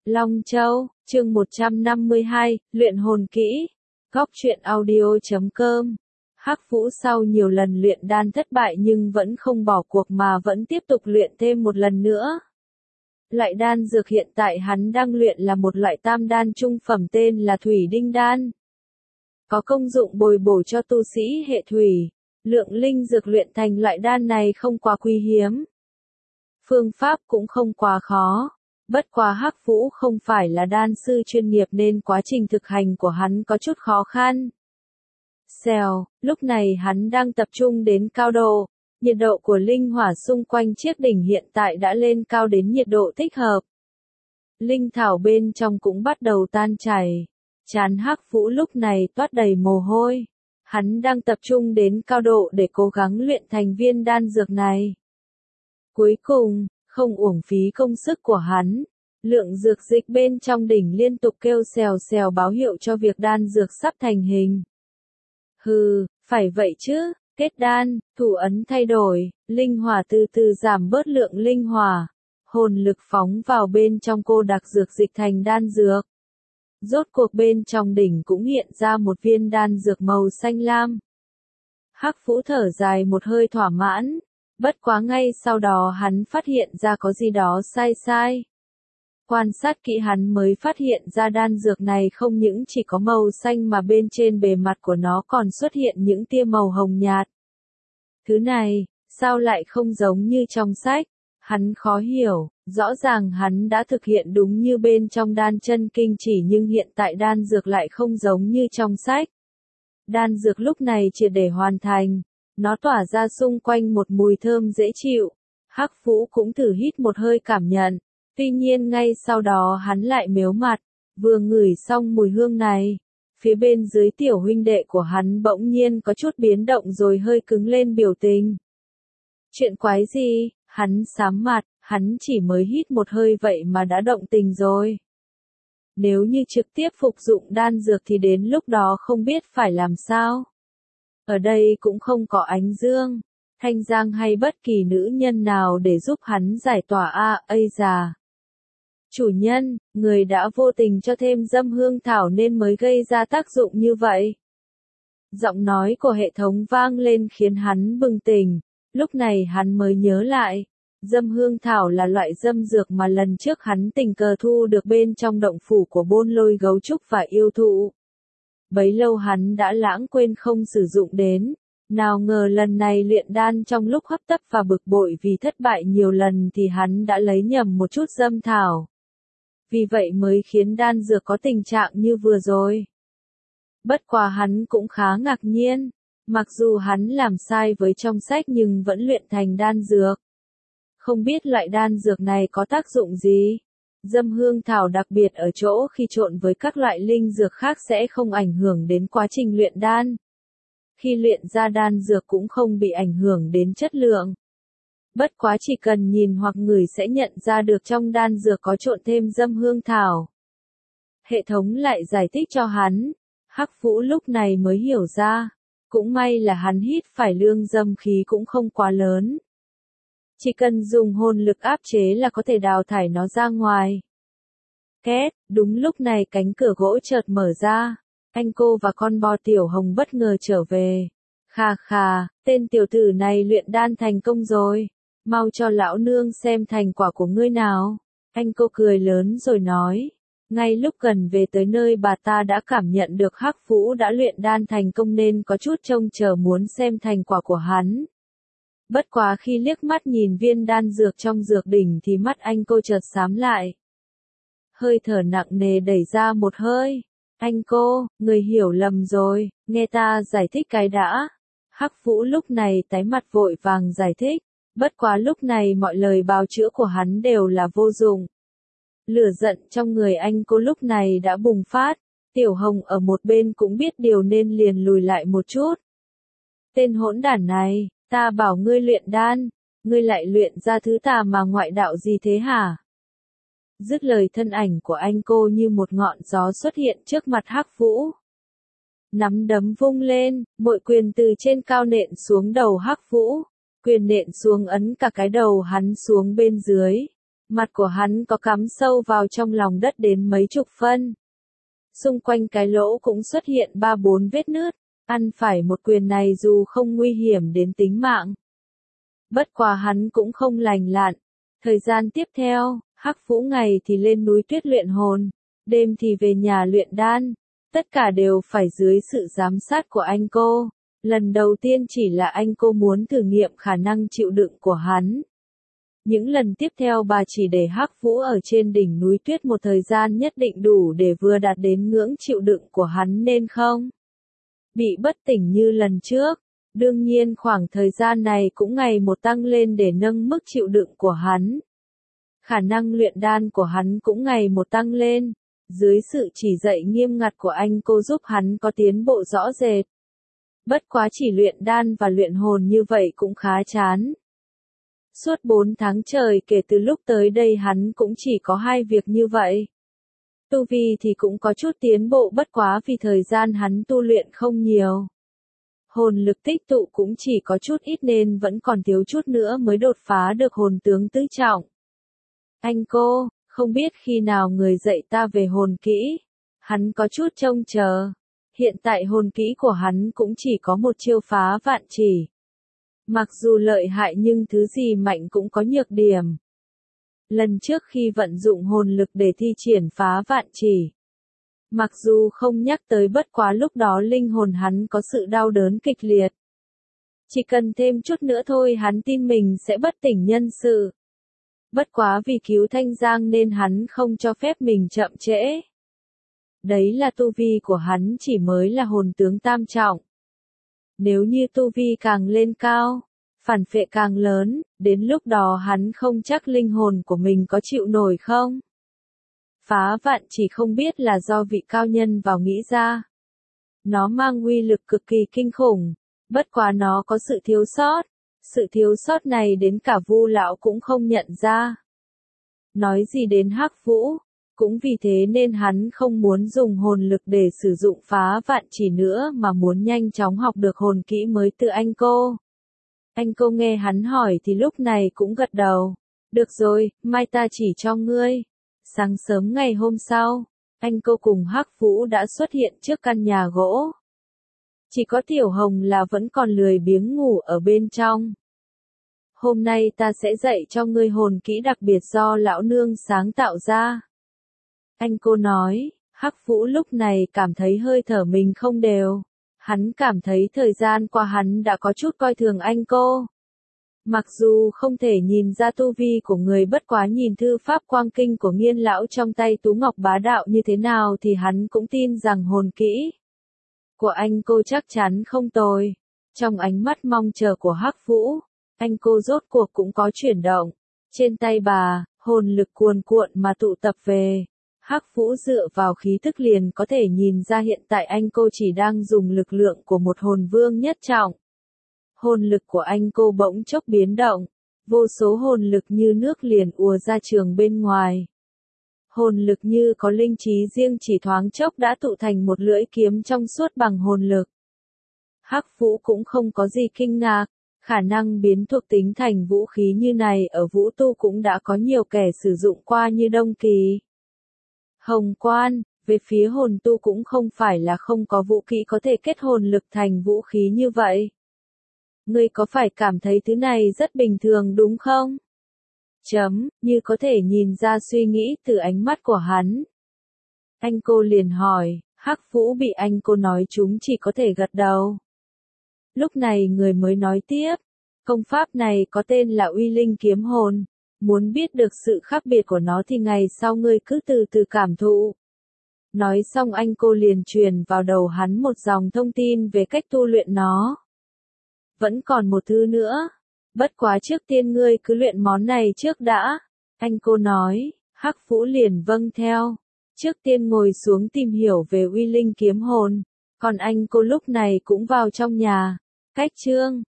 Long Châu, chương 152, luyện hồn kỹ. Góc truyện audio.com. Hắc Vũ sau nhiều lần luyện đan thất bại nhưng vẫn không bỏ cuộc mà vẫn tiếp tục luyện thêm một lần nữa. Loại đan dược hiện tại hắn đang luyện là một loại tam đan trung phẩm tên là Thủy Đinh Đan. Có công dụng bồi bổ cho tu sĩ hệ thủy. Lượng linh dược luyện thành loại đan này không quá quý hiếm. Phương pháp cũng không quá khó. Bất quá Hắc Vũ không phải là đan sư chuyên nghiệp nên quá trình thực hành của hắn có chút khó khăn. Xèo, lúc này hắn đang tập trung đến cao độ. Nhiệt độ của linh hỏa xung quanh chiếc đỉnh hiện tại đã lên cao đến nhiệt độ thích hợp. Linh thảo bên trong cũng bắt đầu tan chảy. Trán Hắc Vũ lúc này toát đầy mồ hôi. Hắn đang tập trung đến cao độ để cố gắng luyện thành viên đan dược này. Cuối cùng, không uổng phí công sức của hắn. Lượng dược dịch bên trong đỉnh liên tục kêu xèo xèo báo hiệu cho việc đan dược sắp thành hình. Hừ, phải vậy chứ, kết đan, thủ ấn thay đổi, linh hỏa từ từ giảm bớt lượng linh hỏa. Hồn lực phóng vào bên trong cô đặc dược dịch thành đan dược. Rốt cuộc bên trong đỉnh cũng hiện ra một viên đan dược màu xanh lam. Hắc Vũ thở dài một hơi thỏa mãn. Bất quá ngay sau đó hắn phát hiện ra có gì đó sai. Quan sát kỹ hắn mới phát hiện ra đan dược này không những chỉ có màu xanh mà bên trên bề mặt của nó còn xuất hiện những tia màu hồng nhạt. Thứ này, sao lại không giống như trong sách? Hắn khó hiểu, rõ ràng hắn đã thực hiện đúng như bên trong đan chân kinh chỉ nhưng hiện tại đan dược lại không giống như trong sách. Đan dược lúc này triệt để hoàn thành. Nó tỏa ra xung quanh một mùi thơm dễ chịu. Hắc Vũ cũng thử hít một hơi cảm nhận. Tuy nhiên ngay sau đó hắn lại mếu mặt. Vừa ngửi xong mùi hương này. Phía bên dưới tiểu huynh đệ của hắn bỗng nhiên có chút biến động rồi hơi cứng lên biểu tình. Chuyện quái gì? Hắn sám mặt, hắn chỉ mới hít một hơi vậy mà đã động tình rồi. Nếu như trực tiếp phục dụng đan dược thì đến lúc đó không biết phải làm sao. Ở đây cũng không có Ánh Dương, Thanh Giang hay bất kỳ nữ nhân nào để giúp hắn giải tỏa ây già. Chủ nhân, người đã vô tình cho thêm dâm hương thảo nên mới gây ra tác dụng như vậy. Giọng nói của hệ thống vang lên khiến hắn bừng tỉnh, lúc này hắn mới nhớ lại. Dâm hương thảo là loại dâm dược mà lần trước hắn tình cờ thu được bên trong động phủ của Bôn Lôi Gấu Trúc và yêu thụ. Bấy lâu hắn đã lãng quên không sử dụng đến, nào ngờ lần này luyện đan trong lúc hấp tấp và bực bội vì thất bại nhiều lần thì hắn đã lấy nhầm một chút dâm thảo. Vì vậy mới khiến đan dược có tình trạng như vừa rồi. Bất quá hắn cũng khá ngạc nhiên, mặc dù hắn làm sai với trong sách nhưng vẫn luyện thành đan dược. Không biết loại đan dược này có tác dụng gì? Dâm hương thảo đặc biệt ở chỗ khi trộn với các loại linh dược khác sẽ không ảnh hưởng đến quá trình luyện đan. Khi luyện ra đan dược cũng không bị ảnh hưởng đến chất lượng. Bất quá chỉ cần nhìn hoặc ngửi sẽ nhận ra được trong đan dược có trộn thêm dâm hương thảo. Hệ thống lại giải thích cho hắn. Hắc Vũ lúc này mới hiểu ra. Cũng may là hắn hít phải lương dâm khí cũng không quá lớn. Chỉ cần dùng hồn lực áp chế là có thể đào thải nó ra ngoài. Két, đúng lúc này cánh cửa gỗ chợt mở ra. Anh cô và con bò Tiểu Hồng bất ngờ trở về. Khà, tên tiểu tử này luyện đan thành công rồi. Mau cho lão nương xem thành quả của ngươi nào. Anh cô cười lớn rồi nói. Ngay lúc gần về tới nơi bà ta đã cảm nhận được Hắc Vũ đã luyện đan thành công nên có chút trông chờ muốn xem thành quả của hắn. Bất quá khi liếc mắt nhìn viên đan dược trong dược đỉnh thì mắt anh cô chợt xám lại. Hơi thở nặng nề đẩy ra một hơi. Anh cô, người hiểu lầm rồi, nghe ta giải thích cái đã. Hắc Vũ lúc này tái mặt vội vàng giải thích. Bất quá lúc này mọi lời bào chữa của hắn đều là vô dụng. Lửa giận trong người anh cô lúc này đã bùng phát. Tiểu Hồng ở một bên cũng biết điều nên liền lùi lại một chút. Tên hỗn đản này. Ta bảo ngươi luyện đan, ngươi lại luyện ra thứ tà mà ngoại đạo gì thế hả? Dứt lời thân ảnh của anh cô như một ngọn gió xuất hiện trước mặt Hắc Vũ. Nắm đấm vung lên, mỗi quyền từ trên cao nện xuống đầu Hắc Vũ. Quyền nện xuống ấn cả cái đầu hắn xuống bên dưới. Mặt của hắn có cắm sâu vào trong lòng đất đến mấy chục phân. Xung quanh cái lỗ cũng xuất hiện 3-4 vết nứt, ăn phải một quyền này dù không nguy hiểm đến tính mạng. Bất quá hắn cũng không lành lặn. Thời gian tiếp theo, Hắc Vũ ngày thì lên núi tuyết luyện hồn, đêm thì về nhà luyện đan, tất cả đều phải dưới sự giám sát của anh cô. Lần đầu tiên chỉ là anh cô muốn thử nghiệm khả năng chịu đựng của hắn. Những lần tiếp theo bà chỉ để Hắc Vũ ở trên đỉnh núi tuyết một thời gian nhất định đủ để vừa đạt đến ngưỡng chịu đựng của hắn nên không bị bất tỉnh như lần trước. Đương nhiên khoảng thời gian này cũng ngày một tăng lên để nâng mức chịu đựng của hắn. Khả năng luyện đan của hắn cũng ngày một tăng lên, dưới sự chỉ dạy nghiêm ngặt của anh cô giúp hắn có tiến bộ rõ rệt. Bất quá chỉ luyện đan và luyện hồn như vậy cũng khá chán. Suốt 4 tháng trời kể từ lúc tới đây hắn cũng chỉ có 2 việc như vậy. Tu vi thì cũng có chút tiến bộ bất quá vì thời gian hắn tu luyện không nhiều. Hồn lực tích tụ cũng chỉ có chút ít nên vẫn còn thiếu chút nữa mới đột phá được hồn tướng tứ trọng. Anh cô, không biết khi nào người dạy ta về hồn kỹ. Hắn có chút trông chờ. Hiện tại hồn kỹ của hắn cũng chỉ có một chiêu phá vạn chỉ. Mặc dù lợi hại nhưng thứ gì mạnh cũng có nhược điểm. Lần trước khi vận dụng hồn lực để thi triển phá vạn chỉ. Mặc dù không nhắc tới bất quá lúc đó linh hồn hắn có sự đau đớn kịch liệt. Chỉ cần thêm chút nữa thôi hắn tin mình sẽ bất tỉnh nhân sự. Bất quá vì cứu Thanh Giang nên hắn không cho phép mình chậm trễ. Đấy là tu vi của hắn chỉ mới là hồn tướng tam trọng. Nếu như tu vi càng lên cao, phản phệ càng lớn, đến lúc đó hắn không chắc linh hồn của mình có chịu nổi không? Phá vạn chỉ không biết là do vị cao nhân vào nghĩ ra. Nó mang uy lực cực kỳ kinh khủng, bất quá nó có sự thiếu sót. Sự thiếu sót này đến cả Vu lão cũng không nhận ra. Nói gì đến Hắc Vũ, cũng vì thế nên hắn không muốn dùng hồn lực để sử dụng phá vạn chỉ nữa mà muốn nhanh chóng học được hồn kỹ mới từ anh cô. Anh cô nghe hắn hỏi thì lúc này cũng gật đầu. Được rồi, mai ta chỉ cho ngươi. Sáng sớm ngày hôm sau, anh cô cùng Hắc Vũ đã xuất hiện trước căn nhà gỗ. Chỉ có Tiểu Hồng là vẫn còn lười biếng ngủ ở bên trong. Hôm nay ta sẽ dạy cho ngươi hồn kỹ đặc biệt do lão nương sáng tạo ra. Anh cô nói, Hắc Vũ lúc này cảm thấy hơi thở mình không đều. Hắn cảm thấy thời gian qua hắn đã có chút coi thường anh cô. Mặc dù không thể nhìn ra tu vi của người bất quá nhìn thư pháp quang kinh của Nghiên lão trong tay Tú Ngọc bá đạo như thế nào thì hắn cũng tin rằng hồn kỹ của anh cô chắc chắn không tồi. Trong ánh mắt mong chờ của Hắc Vũ, anh cô rốt cuộc cũng có chuyển động. Trên tay bà, hồn lực cuồn cuộn mà tụ tập về. Hắc Vũ dựa vào khí thức liền có thể nhìn ra hiện tại anh cô chỉ đang dùng lực lượng của một hồn vương nhất trọng. Hồn lực của anh cô bỗng chốc biến động, vô số hồn lực như nước liền ùa ra trường bên ngoài. Hồn lực như có linh trí riêng chỉ thoáng chốc đã tụ thành một lưỡi kiếm trong suốt bằng hồn lực. Hắc Vũ cũng không có gì kinh ngạc, khả năng biến thuộc tính thành vũ khí như này ở vũ tu cũng đã có nhiều kẻ sử dụng qua như Đông Kỳ. Hồng Quan, về phía hồn tu cũng không phải là không có vũ kỹ có thể kết hồn lực thành vũ khí như vậy. Ngươi có phải cảm thấy thứ này rất bình thường đúng không? Như có thể nhìn ra suy nghĩ từ ánh mắt của hắn. Anh cô liền hỏi, Hắc Vũ bị anh cô nói chúng chỉ có thể gật đầu. Lúc này người mới nói tiếp, công pháp này có tên là Uy Linh Kiếm Hồn. Muốn biết được sự khác biệt của nó thì ngày sau ngươi cứ từ từ cảm thụ. Nói xong anh cô liền truyền vào đầu hắn một dòng thông tin về cách tu luyện nó. Vẫn còn một thứ nữa. Bất quá trước tiên ngươi cứ luyện món này trước đã. Anh cô nói, Hắc Vũ liền vâng theo. Trước tiên ngồi xuống tìm hiểu về Uy Linh Kiếm Hồn. Còn anh cô lúc này cũng vào trong nhà. Cách chương